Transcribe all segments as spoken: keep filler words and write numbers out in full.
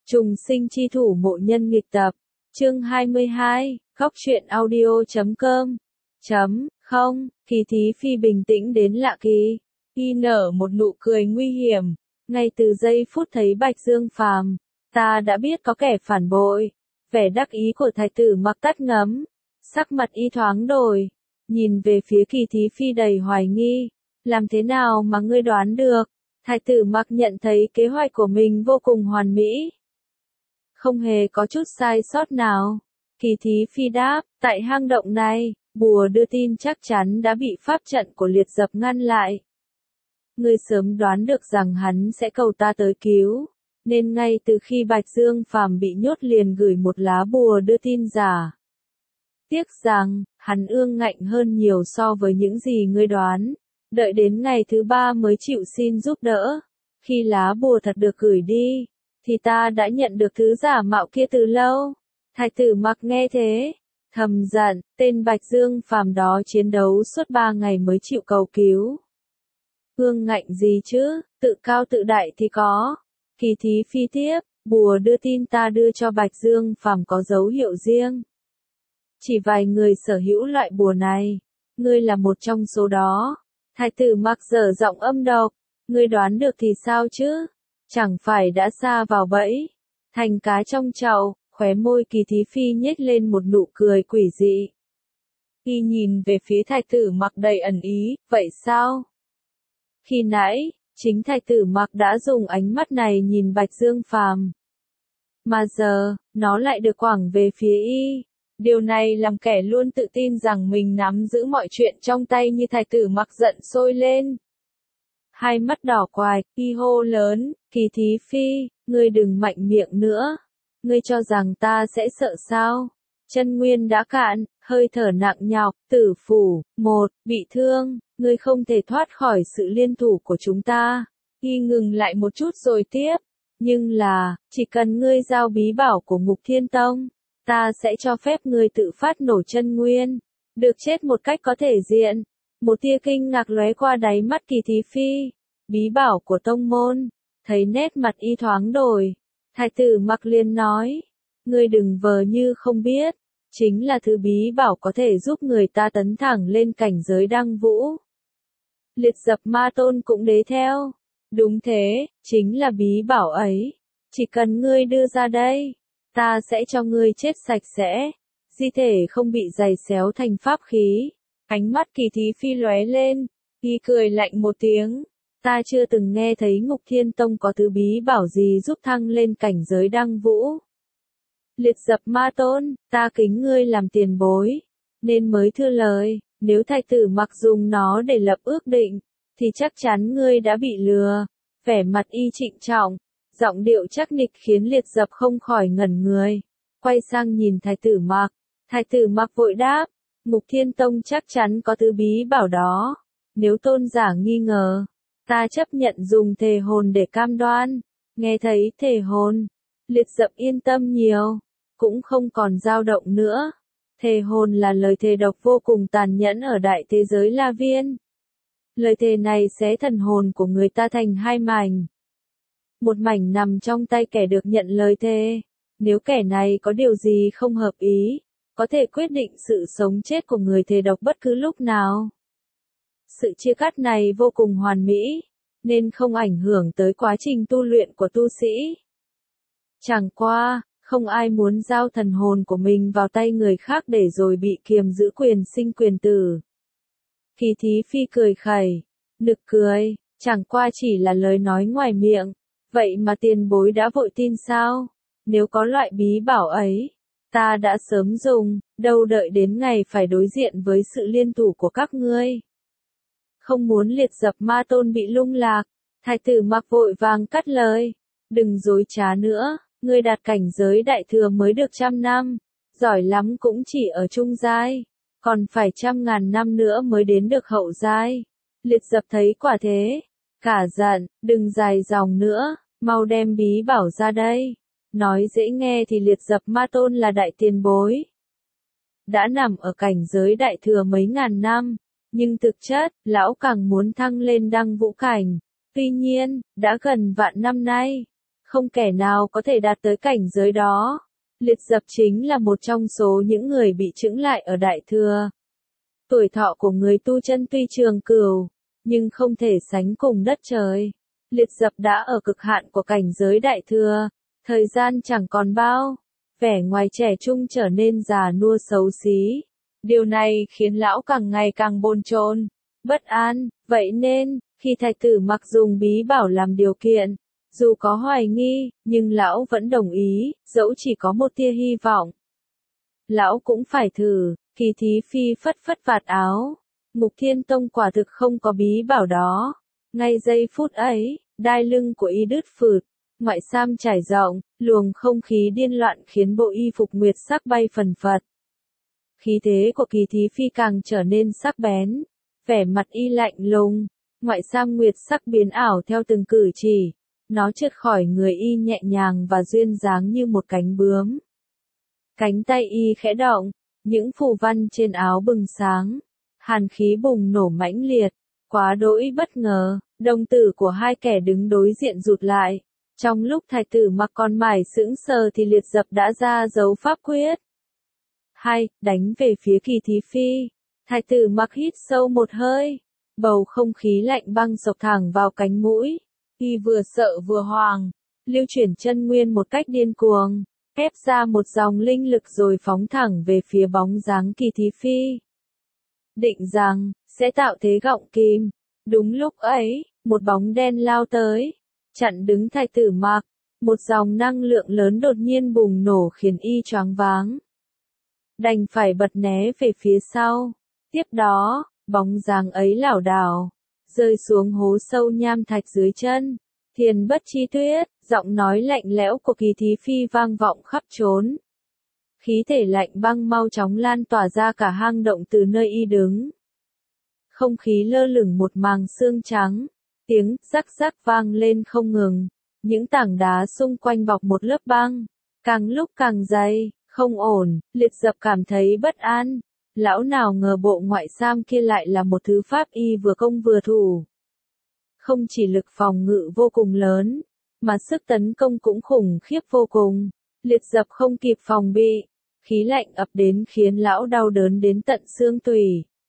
Trùng sinh chi thủ mộ nhân nghịch tập, chương hai mươi hai, góc truyện audio chấm com, chấm, không, Kỳ Thí Phi bình tĩnh đến lạ kỳ, y nở một nụ cười nguy hiểm, ngay từ giây phút thấy Bạch Dương Phàm, ta đã biết có kẻ phản bội, vẻ đắc ý của thái tử Mặc tắt ngấm, sắc mặt y thoáng đổi, nhìn về phía Kỳ Thí Phi đầy hoài nghi, làm thế nào mà ngươi đoán được, thái tử Mặc nhận thấy kế hoạch của mình vô cùng hoàn mỹ. Không hề có chút sai sót nào. Kỳ Thí Phi đáp, tại hang động này, bùa đưa tin chắc chắn đã bị pháp trận của liệt dập ngăn lại. Ngươi sớm đoán được rằng hắn sẽ cầu ta tới cứu, nên ngay từ khi Bạch Dương Phàm bị nhốt liền gửi một lá bùa đưa tin giả. Tiếc rằng, hắn ương ngạnh hơn nhiều so với những gì ngươi đoán, đợi đến ngày thứ ba mới chịu xin giúp đỡ. Khi lá bùa thật được gửi đi, thì ta đã nhận được thứ giả mạo kia từ lâu. Thái tử Mặc nghe thế, thầm giận, tên Bạch Dương Phàm đó chiến đấu suốt ba ngày mới chịu cầu cứu. Ương ngạnh gì chứ, tự cao tự đại thì có. Kỳ Thí Phi tiếp, bùa đưa tin ta đưa cho Bạch Dương Phàm có dấu hiệu riêng. Chỉ vài người sở hữu loại bùa này, ngươi là một trong số đó. Thái tử Mặc dở giọng âm độc, ngươi đoán được thì sao chứ? Chẳng phải đã sa vào bẫy, thành cá trong chậu, khóe môi Kỳ Thí Phi nhếch lên một nụ cười quỷ dị. Y nhìn về phía thái tử Mặc đầy ẩn ý, vậy sao? Khi nãy, chính thái tử Mặc đã dùng ánh mắt này nhìn Bạch Dương Phàm. Mà giờ, nó lại được quẳng về phía y. Điều này làm kẻ luôn tự tin rằng mình nắm giữ mọi chuyện trong tay như thái tử Mặc giận sôi lên. Hai mắt đỏ quài, y hô lớn, Kỳ Thí Phi, ngươi đừng mạnh miệng nữa. Ngươi cho rằng ta sẽ sợ sao? Chân nguyên đã cạn, hơi thở nặng nhọc, tử phủ, một, bị thương, ngươi không thể thoát khỏi sự liên thủ của chúng ta. Y ngừng lại một chút rồi tiếp, nhưng là, chỉ cần ngươi giao bí bảo của Ngục Thiên Tông, ta sẽ cho phép ngươi tự phát nổ chân nguyên, được chết một cách có thể diện. Một tia kinh ngạc lóe qua đáy mắt Kỳ Thí Phi, bí bảo của tông môn, thấy nét mặt y thoáng đổi, thái tử Mặc liền nói, ngươi đừng vờ như không biết, chính là thứ bí bảo có thể giúp người ta tấn thẳng lên cảnh giới đăng vũ. Liệt dập ma tôn cũng đế theo, đúng thế, chính là bí bảo ấy, chỉ cần ngươi đưa ra đây, ta sẽ cho ngươi chết sạch sẽ, di thể không bị giày xéo thành pháp khí. Ánh mắt Kỳ Thí Phi lóe lên, y cười lạnh một tiếng, ta chưa từng nghe thấy Ngục Thiên Tông có thứ bí bảo gì giúp thăng lên cảnh giới đăng vũ. Liệt dập ma tôn, ta kính ngươi làm tiền bối, nên mới thưa lời, nếu thái tử Mặc dùng nó để lập ước định, thì chắc chắn ngươi đã bị lừa. Vẻ mặt y trịnh trọng, giọng điệu chắc nịch khiến liệt dập không khỏi ngẩn người, quay sang nhìn thái tử Mặc, thái tử Mặc vội đáp, Ngục Thiên Tông chắc chắn có thứ bí bảo đó, nếu tôn giả nghi ngờ, ta chấp nhận dùng thề hồn để cam đoan. Nghe thấy thề hồn, liệt dập yên tâm nhiều, cũng không còn dao động nữa. Thề hồn là lời thề độc vô cùng tàn nhẫn ở đại thế giới La Viên. Lời thề này xé thần hồn của người ta thành hai mảnh. Một mảnh nằm trong tay kẻ được nhận lời thề. Nếu kẻ này có điều gì không hợp ý, có thể quyết định sự sống chết của người thề độc bất cứ lúc nào. Sự chia cắt này vô cùng hoàn mỹ, nên không ảnh hưởng tới quá trình tu luyện của tu sĩ. Chẳng qua, không ai muốn giao thần hồn của mình vào tay người khác để rồi bị kiềm giữ quyền sinh quyền tử. Kỳ Thí Phi cười khẩy, nực cười, chẳng qua chỉ là lời nói ngoài miệng, vậy mà tiền bối đã vội tin sao? Nếu có loại bí bảo ấy, ta đã sớm dùng, đâu đợi đến ngày phải đối diện với sự liên thủ của các ngươi. Không muốn liệt dập ma tôn bị lung lạc, thái tử Mặc vội vàng cắt lời, đừng dối trá nữa, ngươi đạt cảnh giới đại thừa mới được trăm năm, giỏi lắm cũng chỉ ở trung giai, còn phải trăm ngàn năm nữa mới đến được hậu giai. Liệt dập thấy quả thế, cả giận, đừng dài dòng nữa, mau đem bí bảo ra đây. Nói dễ nghe thì liệt dập ma tôn là đại tiền bối, đã nằm ở cảnh giới đại thừa mấy ngàn năm, nhưng thực chất, lão càng muốn thăng lên đăng vũ cảnh. Tuy nhiên, đã gần vạn năm nay, không kẻ nào có thể đạt tới cảnh giới đó. Liệt Dập chính là một trong số những người bị chững lại ở Đại Thừa. Tuổi thọ của người tu chân tuy trường cửu, nhưng không thể sánh cùng đất trời. Liệt Dập đã ở cực hạn của cảnh giới Đại Thừa, thời gian chẳng còn bao, vẻ ngoài trẻ trung trở nên già nua xấu xí. Điều này khiến lão càng ngày càng bồn chồn, bất an, vậy nên, khi thái tử Mặc dùng bí bảo làm điều kiện, dù có hoài nghi, nhưng lão vẫn đồng ý, dẫu chỉ có một tia hy vọng. Lão cũng phải thử, Kỳ Thí Phi phất phất vạt áo. Mục Thiên Tông quả thực không có bí bảo đó. Ngay giây phút ấy, đai lưng của y đứt phượt, ngoại sam trải rộng, luồng không khí điên loạn khiến bộ y phục nguyệt sắc bay phần phật. Khí thế của Kỳ Thí Phi càng trở nên sắc bén, vẻ mặt y lạnh lùng, ngoại sam nguyệt sắc biến ảo theo từng cử chỉ, nó trượt khỏi người y nhẹ nhàng và duyên dáng như một cánh bướm. Cánh tay y khẽ động, những phù văn trên áo bừng sáng, hàn khí bùng nổ mãnh liệt, quá đỗi bất ngờ, đồng tử của hai kẻ đứng đối diện rụt lại. Trong lúc thái tử Mặc còn mải sững sờ thì Liệt Dập đã ra dấu pháp quyết. Hai, đánh về phía Kỳ Thí Phi. Thái tử Mặc hít sâu một hơi, bầu không khí lạnh băng sộc thẳng vào cánh mũi. Y vừa sợ vừa hoang, lưu chuyển chân nguyên một cách điên cuồng, ép ra một dòng linh lực rồi phóng thẳng về phía bóng dáng Kỳ Thí Phi. Định rằng, sẽ tạo thế gọng kìm. Đúng lúc ấy, một bóng đen lao tới, chặn đứng thái tử Mặc. Một dòng năng lượng lớn đột nhiên bùng nổ khiến y choáng váng. Đành phải bật né về phía sau. Tiếp đó, bóng dáng ấy lảo đảo, rơi xuống hố sâu nham thạch dưới chân. Thiền Bất Chi Tuyết, giọng nói lạnh lẽo của Kỳ Thí Phi vang vọng khắp trốn. Khí thể lạnh băng mau chóng lan tỏa ra cả hang động từ nơi y đứng. Không khí lơ lửng một màng xương trắng, tiếng rắc rắc vang lên không ngừng. Những tảng đá xung quanh bọc một lớp băng, càng lúc càng dày, không ổn. Liệt Dập cảm thấy bất an. Lão nào ngờ bộ ngoại sam kia lại là một thứ pháp y vừa công vừa thủ. Không chỉ lực phòng ngự vô cùng lớn, mà sức tấn công cũng khủng khiếp vô cùng. Liệt Dập không kịp phòng bị, khí lạnh ập đến khiến lão đau đớn đến tận xương tủy.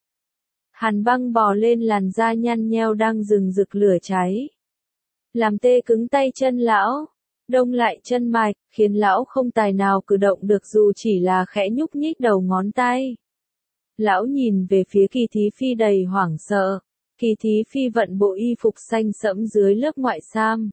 Hàn băng bò lên làn da nhăn nheo đang rừng rực lửa cháy, làm tê cứng tay chân lão, đông lại chân mạch, khiến lão không tài nào cử động được dù chỉ là khẽ nhúc nhích đầu ngón tay. Lão nhìn về phía Kỳ Thí Phi đầy hoảng sợ. Kỳ Thí Phi vận bộ y phục xanh sẫm dưới lớp ngoại sam.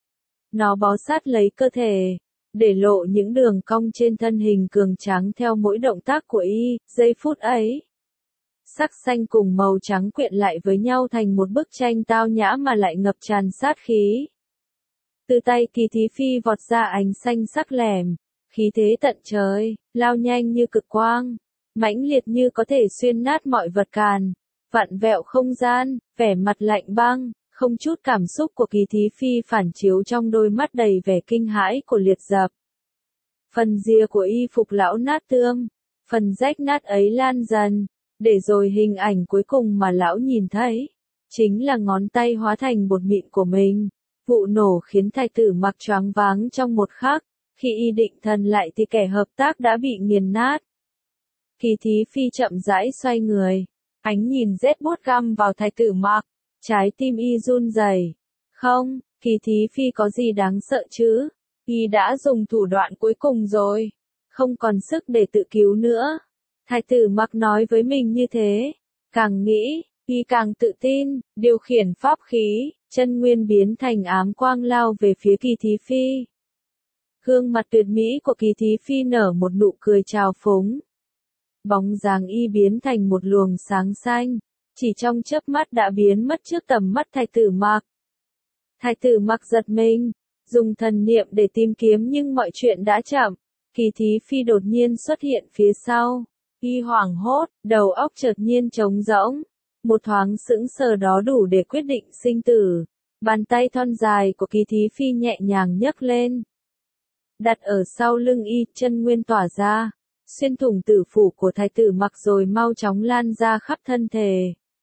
Nó bó sát lấy cơ thể, để lộ những đường cong trên thân hình cường tráng theo mỗi động tác của y. Giây phút ấy, sắc xanh cùng màu trắng quyện lại với nhau thành một bức tranh tao nhã mà lại ngập tràn sát khí. Từ tay Kỳ Thí Phi vọt ra ánh xanh sắc lẻm, khí thế tận trời, lao nhanh như cực quang, mãnh liệt như có thể xuyên nát mọi vật càn, vặn vẹo không gian, vẻ mặt lạnh băng, không chút cảm xúc của Kỳ Thí Phi phản chiếu trong đôi mắt đầy vẻ kinh hãi của Liệt Dập. Phần rìa của y phục lão nát tươm, phần rách nát ấy lan dần, để rồi hình ảnh cuối cùng mà lão nhìn thấy, chính là ngón tay hóa thành bột mịn của mình. Vụ nổ khiến thái tử Mặc choáng váng trong một khắc, khi y định thần lại thì kẻ hợp tác đã bị nghiền nát. Kỳ Thí Phi chậm rãi xoay người, ánh nhìn rét buốt găm vào thái tử Mặc, trái tim y run rẩy. Không, Kỳ Thí Phi có gì đáng sợ chứ? Y đã dùng thủ đoạn cuối cùng rồi, không còn sức để tự cứu nữa. Thái tử Mặc nói với mình như thế, càng nghĩ, y càng tự tin, điều khiển pháp khí, chân nguyên biến thành ám quang lao về phía Kỳ Thí Phi. Gương mặt tuyệt mỹ của Kỳ Thí Phi nở một nụ cười trào phúng. Bóng dáng y biến thành một luồng sáng xanh, chỉ trong chớp mắt đã biến mất trước tầm mắt thái tử Mặc. Thái tử Mặc giật mình, dùng thần niệm để tìm kiếm nhưng mọi chuyện đã chậm. Kỳ Thí Phi đột nhiên xuất hiện phía sau, y hoảng hốt, đầu óc chợt nhiên trống rỗng. Một thoáng sững sờ đó đủ để quyết định sinh tử. Bàn tay thon dài của Kỳ Thí Phi nhẹ nhàng nhấc lên, đặt ở sau lưng y, chân nguyên tỏa ra, xuyên thủng tử phủ của thái tử Mặc rồi mau chóng lan ra khắp thân thể.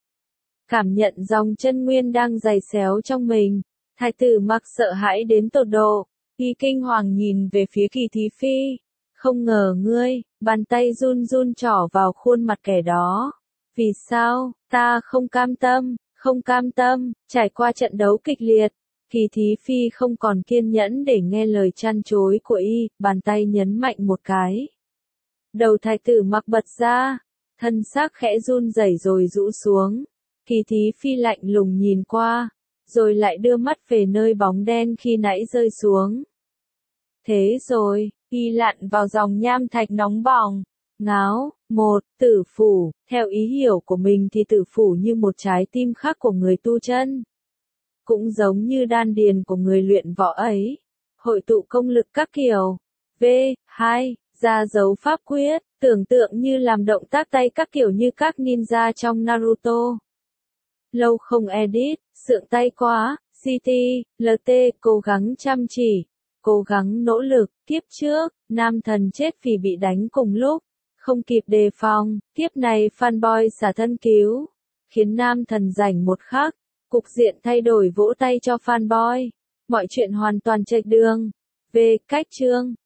Cảm nhận dòng chân nguyên đang giày xéo trong mình, thái tử Mặc sợ hãi đến tột độ, Y kinh hoàng nhìn về phía Kỳ Thí Phi. Không ngờ ngươi, bàn tay run run trỏ vào khuôn mặt kẻ đó. Vì sao, ta không cam tâm, không cam tâm, trải qua trận đấu kịch liệt. Kỳ Thí Phi không còn kiên nhẫn để nghe lời chăn chối của y, bàn tay nhấn mạnh một cái. Đầu thái tử mặc bật ra, thân xác khẽ run rẩy rồi rũ xuống. Kỳ Thí Phi lạnh lùng nhìn qua, rồi lại đưa mắt về nơi bóng đen khi nãy rơi xuống. Thế rồi, y lặn vào dòng nham thạch nóng bỏng. Ngáo, một, tử phủ, theo ý hiểu của mình thì tử phủ như một trái tim khác của người tu chân. Cũng giống như đan điền của người luyện võ ấy. Hội tụ công lực các kiểu. V, hai, ra dấu pháp quyết, tưởng tượng như làm động tác tay các kiểu như các ninja trong Naruto. Lâu không edit, sượng tay quá, xê tê, lờ tê, cố gắng chăm chỉ, cố gắng nỗ lực, kiếp trước, nam thần chết vì bị đánh cùng lúc, không kịp đề phòng, kiếp này fanboy xả thân cứu, khiến nam thần rảnh một khắc, cục diện thay đổi vỗ tay cho fanboy, mọi chuyện hoàn toàn chệch đường. Về cách chương